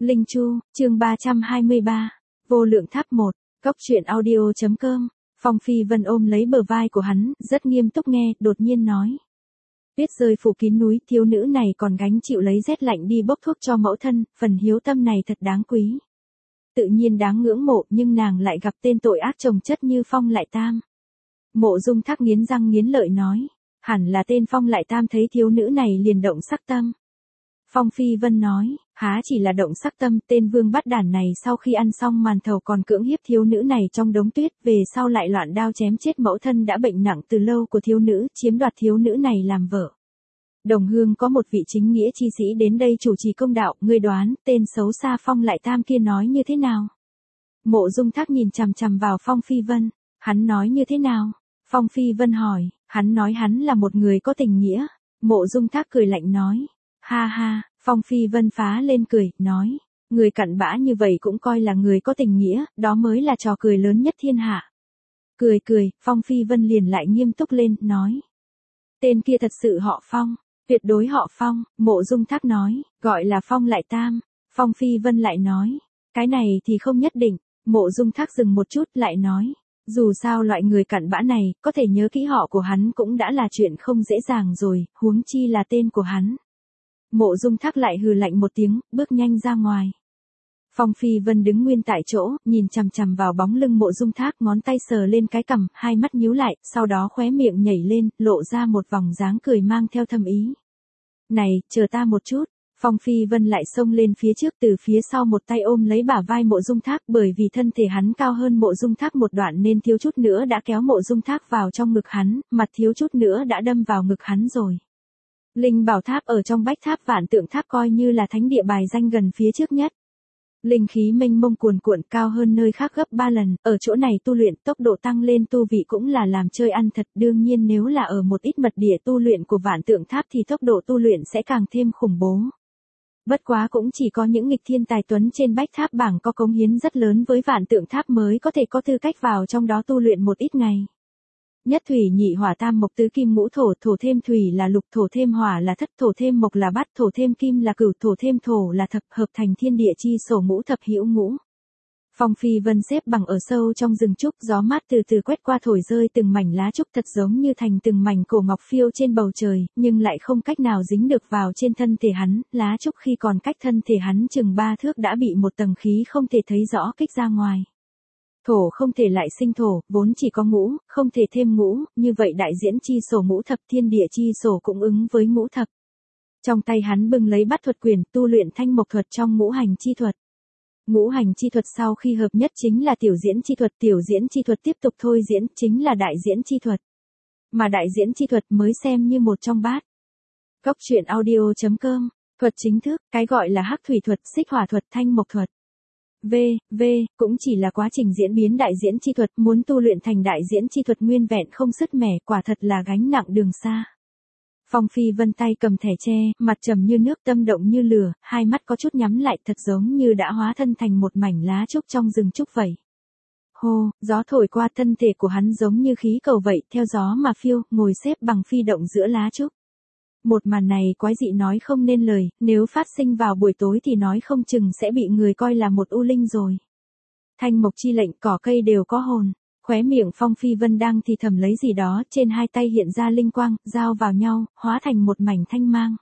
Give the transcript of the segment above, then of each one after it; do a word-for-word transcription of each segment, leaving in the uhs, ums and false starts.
Linh Chu, chương ba trăm hai mươi ba, Vô Lượng Tháp một, Cốc truyện audio.com, Phong Phi Vân ôm lấy bờ vai của hắn, rất nghiêm túc nghe, đột nhiên nói. Tuyết rơi phủ kín núi, thiếu nữ này còn gánh chịu lấy rét lạnh đi bốc thuốc cho mẫu thân, phần hiếu tâm này thật đáng quý. Tự nhiên đáng ngưỡng mộ, nhưng nàng lại gặp tên tội ác chồng chất như Phong Lại Tam. Mộ Dung Thác nghiến răng nghiến lợi nói, hẳn là tên Phong Lại Tam thấy thiếu nữ này liền động sắc tâm. Phong Phi Vân nói, há chỉ là động sắc tâm, tên vương bắt đản này sau khi ăn xong màn thầu còn cưỡng hiếp thiếu nữ này trong đống tuyết, về sau lại loạn đao chém chết mẫu thân đã bệnh nặng từ lâu của thiếu nữ, chiếm đoạt thiếu nữ này làm vợ. Đồng Hương có một vị chính nghĩa chi sĩ đến đây chủ trì công đạo, ngươi đoán, tên xấu xa Phong Lại Tam kia nói như thế nào? Mộ Dung Thác nhìn chằm chằm vào Phong Phi Vân, hắn nói như thế nào? Phong Phi Vân hỏi, hắn nói hắn là một người có tình nghĩa. Mộ Dung Thác cười lạnh nói, ha ha. Phong Phi Vân phá lên cười, nói, người cặn bã như vậy cũng coi là người có tình nghĩa, đó mới là trò cười lớn nhất thiên hạ. Cười cười, Phong Phi Vân liền lại nghiêm túc lên, nói, tên kia thật sự họ Phong, tuyệt đối họ Phong. Mộ Dung Thác nói, gọi là Phong Lại Tam. Phong Phi Vân lại nói, cái này thì không nhất định. Mộ Dung Thác dừng một chút lại nói, dù sao loại người cặn bã này, có thể nhớ kỹ họ của hắn cũng đã là chuyện không dễ dàng rồi, huống chi là tên của hắn. Mộ Dung Thác lại hừ lạnh một tiếng, bước nhanh ra ngoài. Phong Phi Vân đứng nguyên tại chỗ, nhìn chằm chằm vào bóng lưng Mộ Dung Thác, ngón tay sờ lên cái cằm, hai mắt nhíu lại, sau đó khóe miệng nhảy lên, lộ ra một vòng dáng cười mang theo thâm ý. Này, chờ ta một chút. Phong Phi Vân lại xông lên phía trước, từ phía sau một tay ôm lấy bả vai Mộ Dung Thác, bởi vì thân thể hắn cao hơn Mộ Dung Thác một đoạn nên thiếu chút nữa đã kéo Mộ Dung Thác vào trong ngực hắn, mặt thiếu chút nữa đã đâm vào ngực hắn rồi. Linh Bảo Tháp ở trong Bách Tháp Vạn Tượng Tháp coi như là thánh địa bài danh gần phía trước nhất. Linh khí mênh mông cuồn cuộn, cao hơn nơi khác gấp ba lần, ở chỗ này tu luyện tốc độ tăng lên tu vị cũng là làm chơi ăn thật, đương nhiên nếu là ở một ít mật địa tu luyện của Vạn Tượng Tháp thì tốc độ tu luyện sẽ càng thêm khủng bố. Bất quá cũng chỉ có những nghịch thiên tài tuấn trên Bách Tháp bảng có cống hiến rất lớn với Vạn Tượng Tháp mới có thể có tư cách vào trong đó tu luyện một ít ngày. Nhất thủy nhị hỏa tam mộc tứ kim ngũ thổ, thổ thêm thủy là lục, thổ thêm hỏa là thất, thổ thêm mộc là bát, thổ thêm kim là cửu, thổ thêm thổ là thập, hợp thành thiên địa chi sổ ngũ thập hữu ngũ. Phong Phi Vân xếp bằng ở sâu trong rừng trúc, gió mát từ từ quét qua thổi rơi từng mảnh lá trúc thật giống như thành từng mảnh cổ ngọc phiêu trên bầu trời, nhưng lại không cách nào dính được vào trên thân thể hắn, lá trúc khi còn cách thân thể hắn chừng ba thước đã bị một tầng khí không thể thấy rõ kích ra ngoài. Thổ không thể lại sinh thổ, vốn chỉ có ngũ, không thể thêm ngũ, như vậy đại diễn chi sổ ngũ thập, thiên địa chi sổ cũng ứng với ngũ thập. Trong tay hắn bưng lấy bát thuật quyền, tu luyện thanh mộc thuật trong ngũ hành chi thuật. Ngũ hành chi thuật sau khi hợp nhất chính là tiểu diễn chi thuật, tiểu diễn chi thuật tiếp tục thôi diễn, chính là đại diễn chi thuật. Mà đại diễn chi thuật mới xem như một trong bát. Cốc truyện audio.com, thuật chính thức, cái gọi là hắc thủy thuật, xích hỏa thuật, thanh mộc thuật. V, V, cũng chỉ là quá trình diễn biến đại diễn chi thuật, muốn tu luyện thành đại diễn chi thuật nguyên vẹn không sứt mẻ, quả thật là gánh nặng đường xa. Phong Phi Vân tay cầm thẻ tre, mặt trầm như nước, tâm động như lửa, hai mắt có chút nhắm lại, thật giống như đã hóa thân thành một mảnh lá trúc trong rừng trúc vậy. Hô, gió thổi qua thân thể của hắn giống như khí cầu vậy, theo gió mà phiêu, ngồi xếp bằng phi động giữa lá trúc. Một màn này quái dị nói không nên lời, nếu phát sinh vào buổi tối thì nói không chừng sẽ bị người coi là một u linh rồi. Thanh mộc chi lệnh, cỏ cây đều có hồn. Khóe miệng Phong Phi Vân đang thì thầm lấy gì đó, trên hai tay hiện ra linh quang, giao vào nhau, hóa thành một mảnh thanh mang.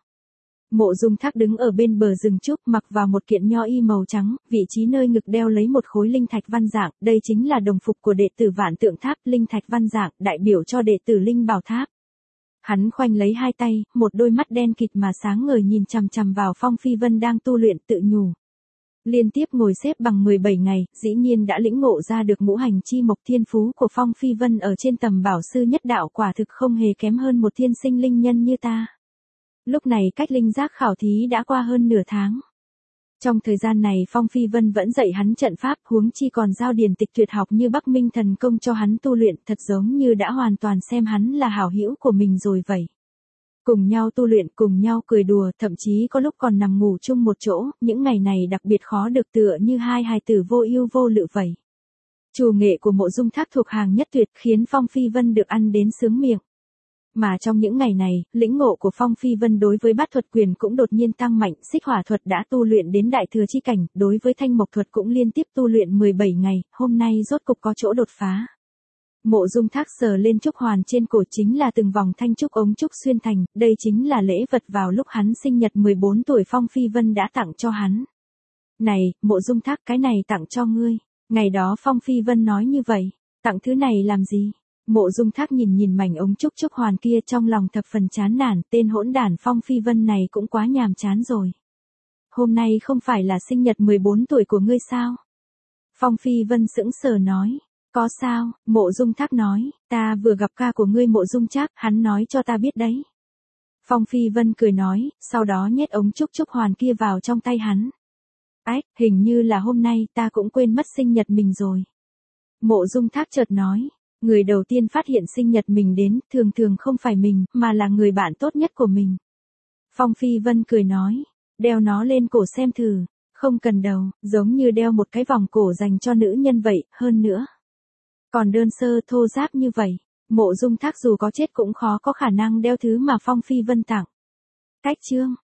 Mộ Dung Thác đứng ở bên bờ rừng trúc, mặc vào một kiện nho y màu trắng, vị trí nơi ngực đeo lấy một khối linh thạch văn dạng, đây chính là đồng phục của đệ tử Vạn Tượng Tháp, linh thạch văn dạng, đại biểu cho đệ tử Linh Bảo Tháp. Hắn khoanh lấy hai tay, một đôi mắt đen kịt mà sáng ngời nhìn chằm chằm vào Phong Phi Vân đang tu luyện, tự nhủ. Liên tiếp ngồi xếp bằng mười bảy ngày, dĩ nhiên đã lĩnh ngộ ra được ngũ hành chi mộc, thiên phú của Phong Phi Vân ở trên tầm bảo sư nhất đạo quả thực không hề kém hơn một thiên sinh linh nhân như ta. Lúc này cách linh giác khảo thí đã qua hơn nửa tháng. Trong thời gian này Phong Phi Vân vẫn dạy hắn trận pháp, huống chi còn giao điển tịch tuyệt học như Bắc Minh thần công cho hắn tu luyện, thật giống như đã hoàn toàn xem hắn là hảo hữu của mình rồi vậy. Cùng nhau tu luyện, cùng nhau cười đùa, thậm chí có lúc còn nằm ngủ chung một chỗ, những ngày này đặc biệt khó được, tựa như hai hài tử vô ưu vô lự vậy. Chủ nghệ của Mộ Dung Thác thuộc hàng nhất tuyệt, khiến Phong Phi Vân được ăn đến sướng miệng. Mà trong những ngày này, lĩnh ngộ của Phong Phi Vân đối với bát thuật quyền cũng đột nhiên tăng mạnh, xích hỏa thuật đã tu luyện đến đại thừa chi cảnh, đối với thanh mộc thuật cũng liên tiếp tu luyện mười bảy ngày, hôm nay rốt cục có chỗ đột phá. Mộ Dung Thác sờ lên trúc hoàn trên cổ, chính là từng vòng thanh trúc ống trúc xuyên thành, đây chính là lễ vật vào lúc hắn sinh nhật mười bốn tuổi Phong Phi Vân đã tặng cho hắn. Này, Mộ Dung Thác, cái này tặng cho ngươi. Ngày đó Phong Phi Vân nói như vậy, tặng thứ này làm gì? Mộ Dung Thác nhìn nhìn mảnh ống trúc trúc hoàn kia trong lòng thập phần chán nản, tên hỗn đản Phong Phi Vân này cũng quá nhàm chán rồi. Hôm nay không phải là sinh nhật mười bốn tuổi của ngươi sao? Phong Phi Vân sững sờ nói. Có sao? Mộ Dung Thác nói, ta vừa gặp ca của ngươi Mộ Dung Trác, hắn nói cho ta biết đấy. Phong Phi Vân cười nói, sau đó nhét ống trúc trúc hoàn kia vào trong tay hắn. Ách, hình như là hôm nay ta cũng quên mất sinh nhật mình rồi. Mộ Dung Thác chợt nói, người đầu tiên phát hiện sinh nhật mình đến, thường thường không phải mình, mà là người bạn tốt nhất của mình. Phong Phi Vân cười nói, đeo nó lên cổ xem thử, không cần đầu, giống như đeo một cái vòng cổ dành cho nữ nhân vậy, hơn nữa. Còn đơn sơ thô ráp như vậy, Mộ Dung Thác dù có chết cũng khó có khả năng đeo thứ mà Phong Phi Vân tặng. Cách chương